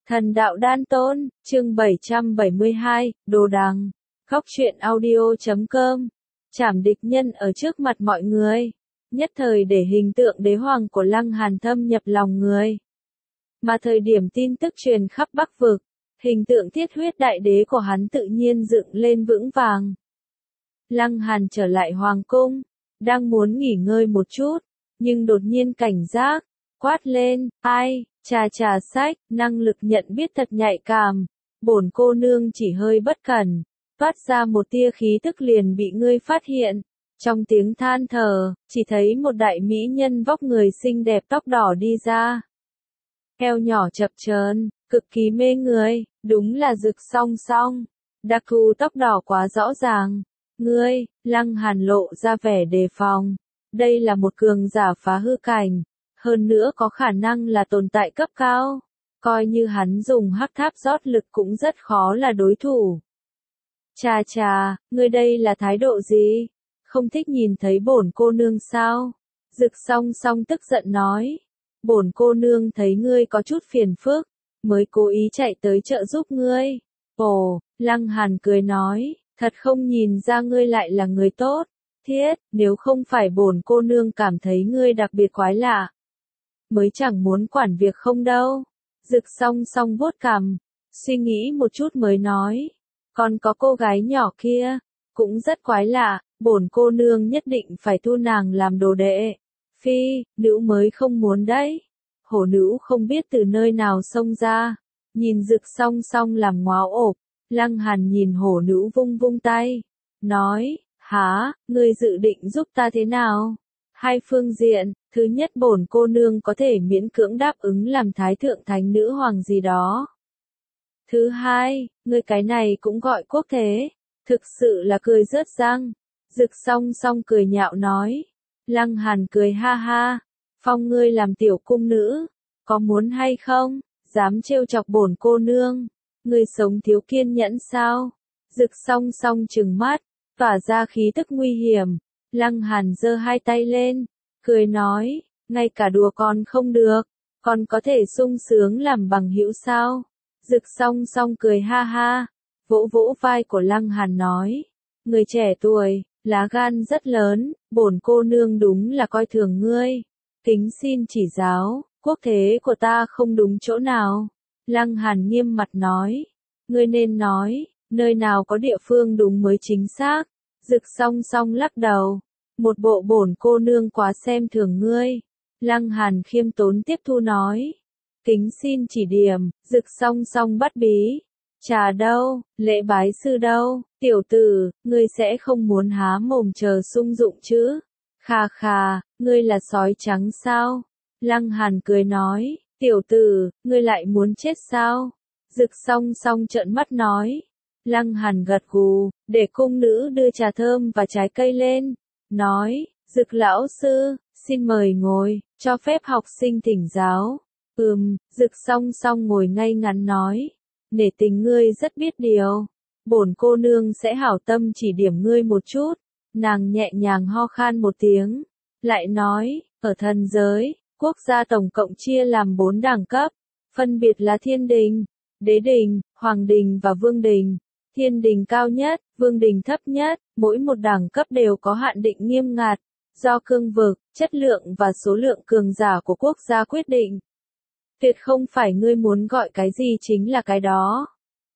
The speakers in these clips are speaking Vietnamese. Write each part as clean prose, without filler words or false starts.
Thần đạo đan tôn, chương 772, đồ đằng. Góc truyện audio.com. Trảm địch nhân ở trước mặt mọi người. Nhất thời để hình tượng đế hoàng của Lăng Hàn thâm nhập lòng người. Mà thời điểm tin tức truyền khắp Bắc vực, hình tượng thiết huyết đại đế của hắn tự nhiên dựng lên vững vàng. Lăng Hàn trở lại hoàng cung, đang muốn nghỉ ngơi một chút, nhưng đột nhiên cảnh giác, quát lên, ai? Trà sách, năng lực nhận biết thật nhạy cảm, bổn cô nương chỉ hơi bất cẩn, phát ra một tia khí tức liền bị ngươi phát hiện. Trong tiếng than thở, chỉ thấy một đại mỹ nhân vóc người xinh đẹp tóc đỏ đi ra. Eo nhỏ chập chờn, cực kỳ mê người, đúng là Dực Song Song. Đặc thù tóc đỏ quá rõ ràng. Ngươi, Lăng Hàn lộ ra vẻ đề phòng. Đây là một cường giả phá hư cảnh. Hơn nữa có khả năng là tồn tại cấp cao, coi như hắn dùng hắc tháp rót lực cũng rất khó là đối thủ. Ngươi đây là thái độ gì? Không thích nhìn thấy bổn cô nương sao? Dực Song Song tức giận nói. Bổn cô nương thấy ngươi có chút phiền phức, mới cố ý chạy tới trợ giúp ngươi. Ồ, Lăng Hàn cười nói, thật không nhìn ra ngươi lại là người tốt. Thiết, nếu không phải bổn cô nương cảm thấy ngươi đặc biệt quái lạ, mới chẳng muốn quản việc không đâu. Dực Song Song vuốt cằm, suy nghĩ một chút mới nói, còn có cô gái nhỏ kia, cũng rất quái lạ, bổn cô nương nhất định phải thu nàng làm đồ đệ. Phi, nữ mới không muốn đấy. Hổ nữ không biết từ nơi nào xông ra, nhìn Dực Song Song làm ngáo ộp. Lăng Hàn nhìn hổ nữ vung vung tay, nói, hả, ngươi dự định giúp ta thế nào? Hai phương diện, thứ nhất bổn cô nương có thể miễn cưỡng đáp ứng làm thái thượng thánh nữ hoàng gì đó. Thứ hai, ngươi cái này cũng gọi quốc thế, thực sự là cười rớt răng. Dực Song Song cười nhạo nói. Lăng Hàn cười ha ha, phong ngươi làm tiểu cung nữ, có muốn hay không, dám trêu chọc bổn cô nương, ngươi sống thiếu kiên nhẫn sao? Dực Song Song trừng mắt, tỏa ra khí tức nguy hiểm. Lăng Hàn giơ hai tay lên, cười nói, ngay cả đùa con không được, con có thể sung sướng làm bằng hữu sao? Dực Song Song cười ha ha, vỗ vỗ vai của Lăng Hàn nói, người trẻ tuổi, lá gan rất lớn, bổn cô nương đúng là coi thường ngươi. Kính xin chỉ giáo, quốc thế của ta không đúng chỗ nào. Lăng Hàn nghiêm mặt nói, ngươi nên nói, nơi nào có địa phương đúng mới chính xác. Dực Song Song lắc đầu, một bộ bổn cô nương quá xem thường ngươi. Lăng Hàn khiêm tốn tiếp thu nói, kính xin chỉ điểm. Dực Song Song bắt bí, trà đâu, lễ bái sư đâu, tiểu tử, ngươi sẽ không muốn há mồm chờ sung dụng chứ? Khà, ngươi là sói trắng sao? Lăng Hàn cười nói, tiểu tử, ngươi lại muốn chết sao? Dực Song Song trợn mắt nói. Lăng Hàn gật gù, để cung nữ đưa trà thơm và trái cây lên, nói, Dực lão sư, xin mời ngồi, cho phép học sinh thỉnh giáo. Dực Song Song ngồi ngay ngắn nói, nể tình ngươi rất biết điều, bổn cô nương sẽ hảo tâm chỉ điểm ngươi một chút. Nàng nhẹ nhàng ho khan một tiếng, lại nói, ở thần giới, quốc gia tổng cộng chia làm 4 đẳng cấp, phân biệt là thiên đình, đế đình, hoàng đình và vương đình. Thiên đình cao nhất, vương đình thấp nhất, mỗi một đẳng cấp đều có hạn định nghiêm ngặt, do cương vực, chất lượng và số lượng cường giả của quốc gia quyết định. Tuyệt không phải ngươi muốn gọi cái gì chính là cái đó.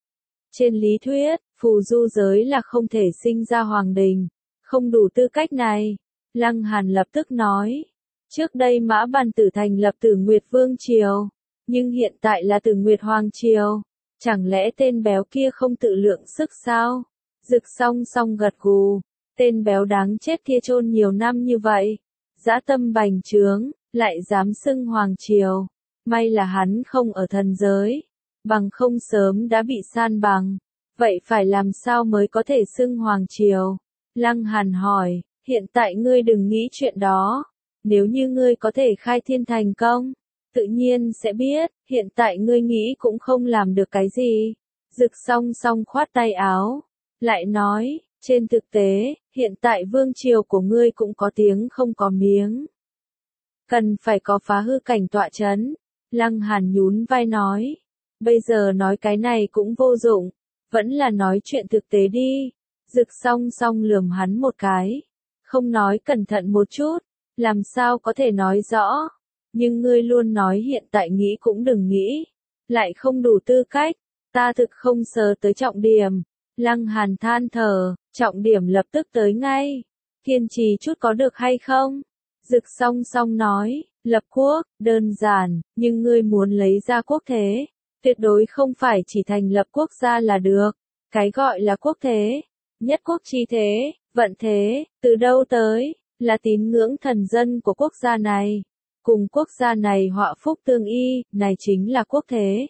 Trên lý thuyết, phù du giới là không thể sinh ra hoàng đình, không đủ tư cách này. Lăng Hàn lập tức nói, trước đây Mã Bàn Tử thành lập Tử Nguyệt Vương Triều, nhưng hiện tại là Tử Nguyệt Hoàng Triều. Chẳng lẽ tên béo kia không tự lượng sức sao? Dực Song Song gật gù, tên béo đáng chết kia chôn nhiều năm như vậy, dã tâm bành trướng, lại dám xưng hoàng triều. May là hắn không ở thần giới, bằng không sớm đã bị san bằng. Vậy phải làm sao mới có thể xưng hoàng triều? Lăng Hàn hỏi, hiện tại ngươi đừng nghĩ chuyện đó. Nếu như ngươi có thể khai thiên thành công, tự nhiên sẽ biết, hiện tại ngươi nghĩ cũng không làm được cái gì. Dực Song Song khoát tay áo, lại nói, trên thực tế, hiện tại vương triều của ngươi cũng có tiếng không có miếng. Cần phải có phá hư cảnh tọa chấn. Lăng Hàn nhún vai nói, Bây giờ nói cái này cũng vô dụng, vẫn là nói chuyện thực tế đi. Dực song song lườm hắn một cái. Không nói cẩn thận một chút, làm sao có thể nói rõ. Nhưng ngươi luôn nói hiện tại nghĩ cũng đừng nghĩ. Lại không đủ tư cách, ta thực không sờ tới trọng điểm. Lăng Hàn than thở, trọng điểm lập tức tới ngay. Kiên trì chút có được hay không? Dực song song nói, lập quốc, đơn giản, nhưng ngươi muốn lấy ra quốc thế. Tuyệt đối không phải chỉ thành lập quốc gia là được. Cái gọi là quốc thế, nhất quốc chi thế, vận thế, từ đâu tới, là tín ngưỡng thần dân của quốc gia này. Cùng quốc gia này họa phúc tương y, này chính là quốc thế.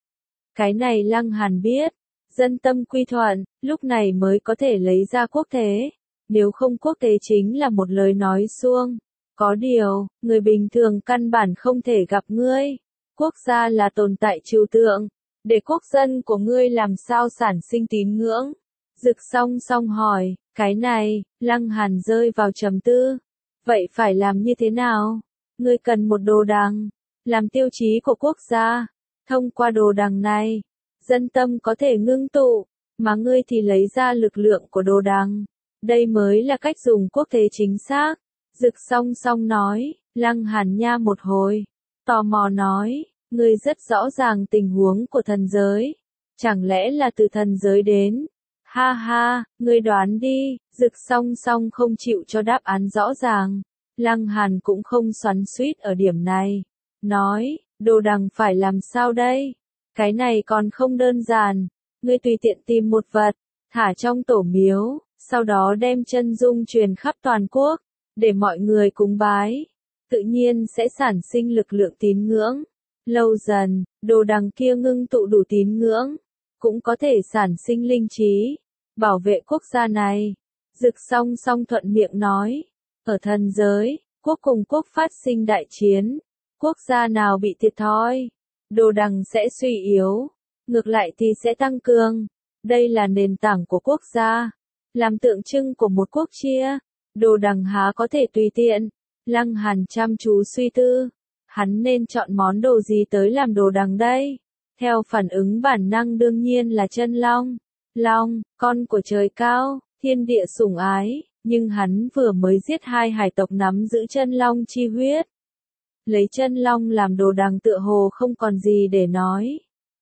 Cái này Lăng Hàn biết, dân tâm quy thuận, lúc này mới có thể lấy ra quốc thế. Nếu không quốc thế chính là một lời nói suông. Có điều, người bình thường căn bản không thể gặp ngươi. Quốc gia là tồn tại trừu tượng. Để quốc dân của ngươi làm sao sản sinh tín ngưỡng? Dực song song hỏi, cái này, Lăng Hàn rơi vào trầm tư. Vậy phải làm như thế nào? Ngươi cần một đồ đằng, làm tiêu chí của quốc gia. Thông qua đồ đằng này, dân tâm có thể ngưng tụ, mà ngươi thì lấy ra lực lượng của đồ đằng. Đây mới là cách dùng quốc thế chính xác. Dực song song nói, Lăng Hàn nha một hồi. Tò mò nói, ngươi rất rõ ràng tình huống của thần giới. Chẳng lẽ là từ thần giới đến? Ha ha, ngươi đoán đi. Dực song song không chịu cho đáp án rõ ràng. Lăng Hàn cũng không xoắn xuýt ở điểm này. Nói, đồ đằng phải làm sao đây? Cái này còn không đơn giản. Ngươi tùy tiện tìm một vật, thả trong tổ miếu, sau đó đem chân dung truyền khắp toàn quốc, để mọi người cúng bái. Tự nhiên sẽ sản sinh lực lượng tín ngưỡng. Lâu dần, đồ đằng kia ngưng tụ đủ tín ngưỡng, cũng có thể sản sinh linh trí, bảo vệ quốc gia này. Dực song song thuận miệng nói, ở thần giới, quốc cùng quốc phát sinh đại chiến, quốc gia nào bị thiệt thòi, đồ đằng sẽ suy yếu, ngược lại thì sẽ tăng cường. Đây là nền tảng của quốc gia, làm tượng trưng của một quốc chia, đồ đằng há có thể tùy tiện. Lăng Hàn chăm chú suy tư, hắn nên chọn món đồ gì tới làm đồ đằng đây? Theo phản ứng bản năng đương nhiên là chân long. Long, con của trời cao, thiên địa sủng ái, nhưng hắn vừa mới giết 2 hải tộc nắm giữ chân long chi huyết. Lấy chân long làm đồ đằng tựa hồ không còn gì để nói.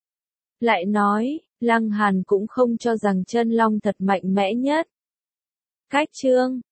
Lại nói, Lăng Hàn cũng không cho rằng chân long thật mạnh mẽ nhất. Cách chương